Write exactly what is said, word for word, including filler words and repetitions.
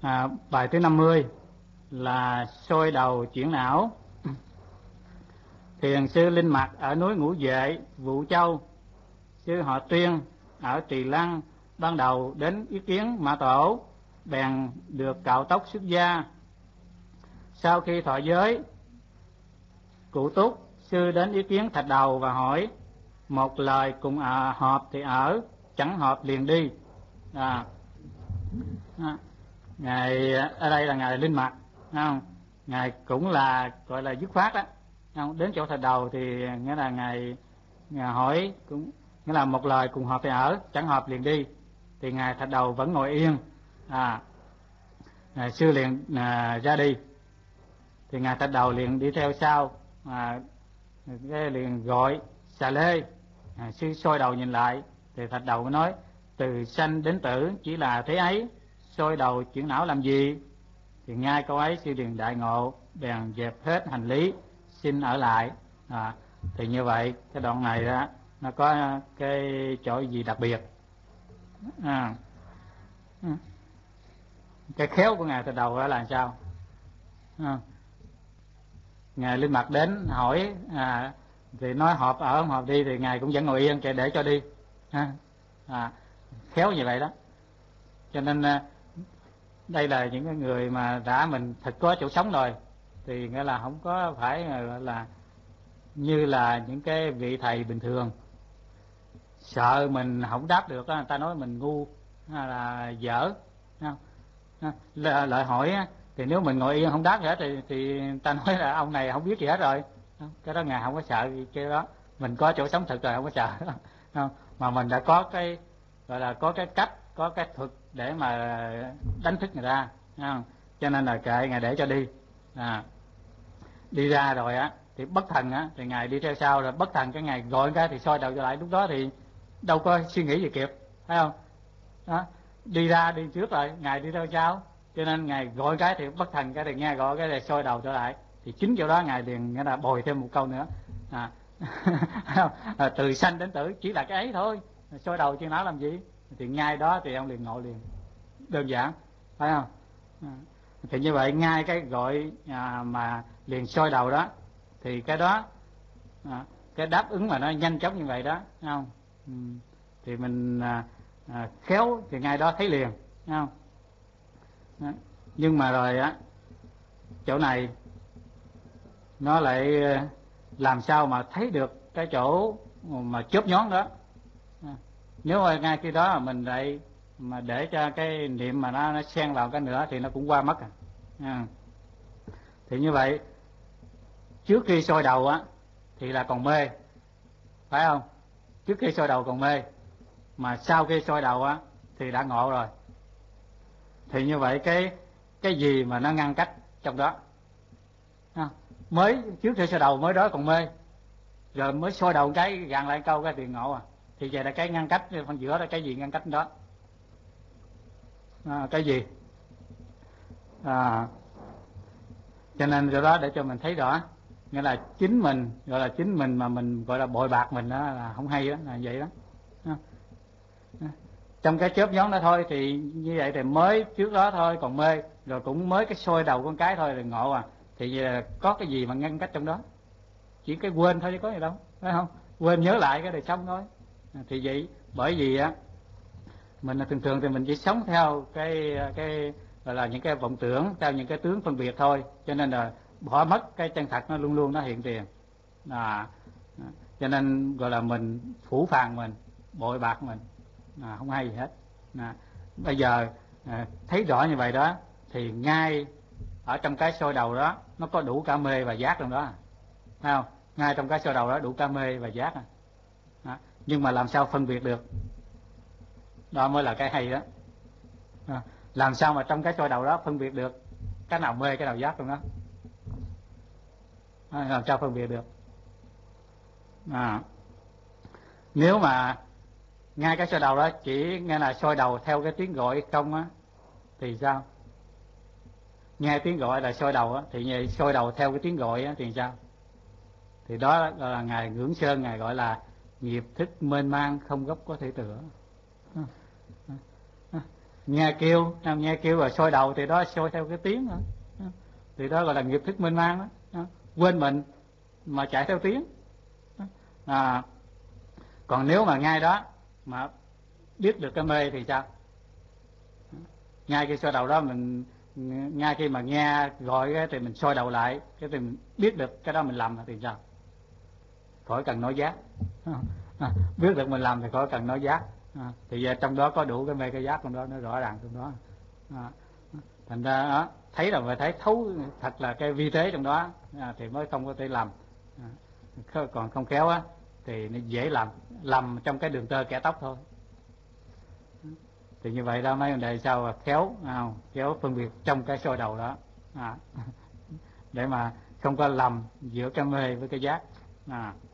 À, bài thứ năm mươi là soi đầu chuyển não. Thiền sư Linh Mật ở núi Ngũ Vệ, Vũ Châu, sư họ Tuyên ở Trì Lăng ban đầu đến ý kiến Mã Tổ, bèn được cạo tóc xuất gia. Sau khi thọ giới cụ túc, sư đến ý kiến Thạch Đầu và hỏi: một lời cùng à, hợp thì ở, chẳng hợp liền đi. À, à, ngài ở đây là ngài Linh Mật, không? Ngài cũng là gọi là dứt khoát đó, không? Đến chỗ Thạch Đầu thì nghĩa là ngài, ngài hỏi cũng nghĩa là một lời cùng hợp thì ở, chẳng hợp liền đi. Thì ngài Thạch Đầu vẫn ngồi yên, à, ngài sư liền à, ra đi. Thì ngài Thạch Đầu liền đi theo sau, à, cái liền gọi xà lê. À, sư soi đầu nhìn lại thì Thạch Đầu mới nói: từ sanh đến tử chỉ là thế ấy, soi đầu chuyển não làm gì? Thì ngay câu ấy sư liền đại ngộ, bèn dẹp hết hành lý, xin ở lại. À, thì như vậy cái đoạn này đó nó có cái chỗ gì đặc biệt. À, cái khéo của ngài Thạch Đầu đó là sao? À, ngài Linh Mật đến hỏi, à, thì nói họp ở không họp đi, thì ngài cũng vẫn ngồi yên kệ để cho đi. À, à, khéo như vậy đó. Cho nên đây là những cái người mà đã mình thật có chỗ sống rồi, thì nghĩa là không có phải là, là như là những cái vị thầy bình thường sợ mình không đáp được đó, người ta nói mình ngu hay là dở, không? Lợi hỏi thì nếu mình ngồi yên không đáp gì hết thì, thì người ta nói là ông này không biết gì hết rồi. Cái đó ngài không có sợ cái đó, mình có chỗ sống thực rồi, không có sợ. Không? Mà mình đã có cái gọi là có cái cách, có cái thuật để mà đánh thức người ta, không? Cho nên là kệ ngài để cho đi. À, đi ra rồi á thì bất thần á thì ngài đi theo sau, rồi bất thần cái ngài gọi cái thì soi đầu trở lại. Lúc đó thì đâu có suy nghĩ gì kịp, thấy không? Đó, đi ra đi trước rồi, ngài đi theo sau, cho nên ngài gọi cái thì bất thần cái thì nghe gọi cái thì soi đầu trở lại. Thì chính chỗ đó ngài liền nghĩa là bồi thêm một câu nữa, à, à, từ sanh đến tử chỉ là cái ấy thôi, soi đầu chứ não làm gì? Thì ngay đó thì ông liền ngộ liền, đơn giản, phải không? À, thì như vậy ngay cái gọi à, mà liền soi đầu đó thì cái đó à, cái đáp ứng mà nó nhanh chóng như vậy đó, thấy không? Ừ. Thì mình à, à, khéo thì ngay đó thấy liền, thấy không? Đó. Nhưng mà rồi á chỗ này nó lại làm sao mà thấy được cái chỗ mà chớp nhón đó. À, nếu mà ngay khi đó mình lại mà để cho cái niệm mà nó, nó xen vào cái nữa thì nó cũng qua mất. À. À. Thì như vậy trước khi soi đầu á thì là còn mê, phải không? Trước khi soi đầu còn mê, mà sau khi soi đầu á thì đã ngộ rồi. Thì như vậy cái cái gì mà nó ngăn cách trong đó? À, mới trước khi soi đầu mới đó còn mê, rồi mới soi đầu cái gạn lại câu cái tiền ngộ. À, thì vậy là cái ngăn cách phần giữa là cái gì ngăn cách đó? À, cái gì? À, cho nên do đó để cho mình thấy rõ, nghĩa là chính mình gọi là chính mình mà mình gọi là bội bạc mình đó là không hay đó, là vậy đó. À, trong cái chớp nhón đó thôi thì như vậy thì mới trước đó thôi còn mê, rồi cũng mới cái soi đầu con cái thôi là ngộ. À, thì có cái gì mà ngăn cách trong đó? Chỉ cái quên thôi chứ có gì đâu, phải không? Quên nhớ lại cái đời xong thôi. À, thì vậy bởi vì á mình thường thường thì mình chỉ sống theo cái cái gọi là những cái vọng tưởng, theo những cái tướng phân biệt thôi, cho nên là bỏ mất cái chân thật nó luôn luôn nó hiện tiền. À, cho nên gọi là mình phủ phàng mình, bội bạc mình, à, không hay gì hết. À, bây giờ à, thấy rõ như vậy đó thì ngay ở trong cái soi đầu đó nó có đủ cả mê và giác trong đó, thấy không? Ngay trong cái soi đầu đó đủ cả mê và giác. À, nhưng mà làm sao phân biệt được? Đó mới là cái hay đó. À, làm sao mà trong cái soi đầu đó phân biệt được cái nào mê cái nào giác trong đó? À, làm sao phân biệt được? À, nếu mà ngay cái soi đầu đó chỉ nghe là soi đầu theo cái tiếng gọi không á thì sao? Nghe tiếng gọi là soi đầu á, thì như soi đầu theo cái tiếng gọi á thì sao? Thì đó là ngài Ngưỡng Sơn ngài gọi là nghiệp thức mênh mang không gốc có thể tựa. nghe kêu, nghe kêu rồi soi đầu thì đó soi theo cái tiếng nữa, thì đó gọi là nghiệp thức mênh mang đó, quên mình mà chạy theo tiếng. À, còn nếu mà ngay đó mà biết được cái mê thì sao? Ngay khi soi đầu đó mình, ngay khi mà nghe gọi cái thì mình soi đầu lại, cái thì mình biết được cái đó mình làm thì sao? Khỏi cần nói giác. À, biết được mình làm thì khỏi cần nói giác. À, thì giờ trong đó có đủ cái mê cái giác trong đó, nó rõ ràng trong đó. À, thành ra đó, thấy rồi phải thấy thấu thật là cái vi tế trong đó, à, thì mới không có thể làm. À, còn không khéo á thì nó dễ làm lầm trong cái đường tơ kẻ tóc thôi. Thì như vậy đó, mấy vấn đề sao là khéo, à, khéo phân biệt trong cái soi đầu đó, à, để mà không có lầm giữa cái mê với cái giác. À